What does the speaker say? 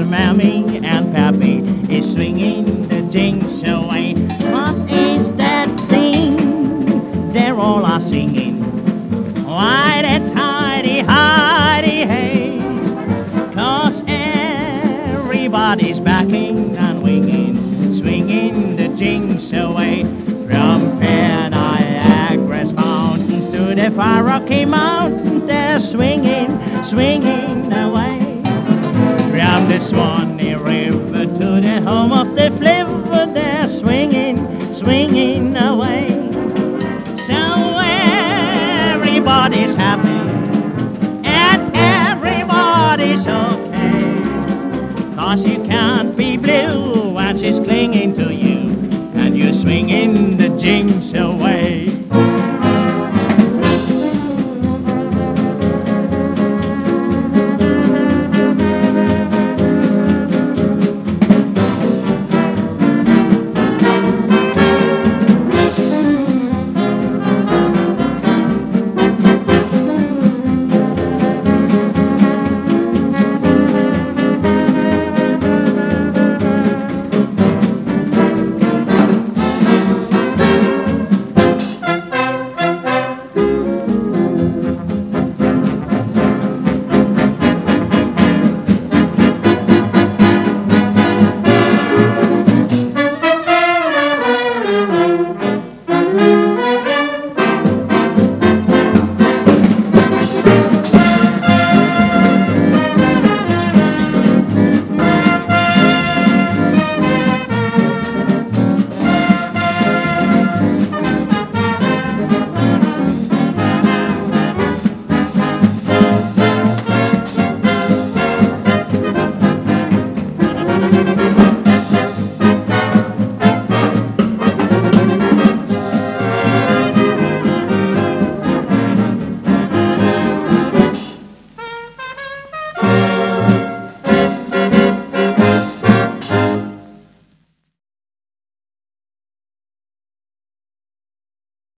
Mammy and Pappy is swinging the jingle away. What is that thing they're all are singing? Why, that's Heidi, Heidi, hey. 'Cause everybody's backing and winging, swinging the jingle away. From fair Niagara's fountains to the far Rocky Mountains, they're swinging, swinging away. From the Swanee River to the home of the flivver, they're swinging, swinging away. So everybody's happy and everybody's okay. 'Cause you can't be blue when she's clinging to you and you're swinging the jinx away.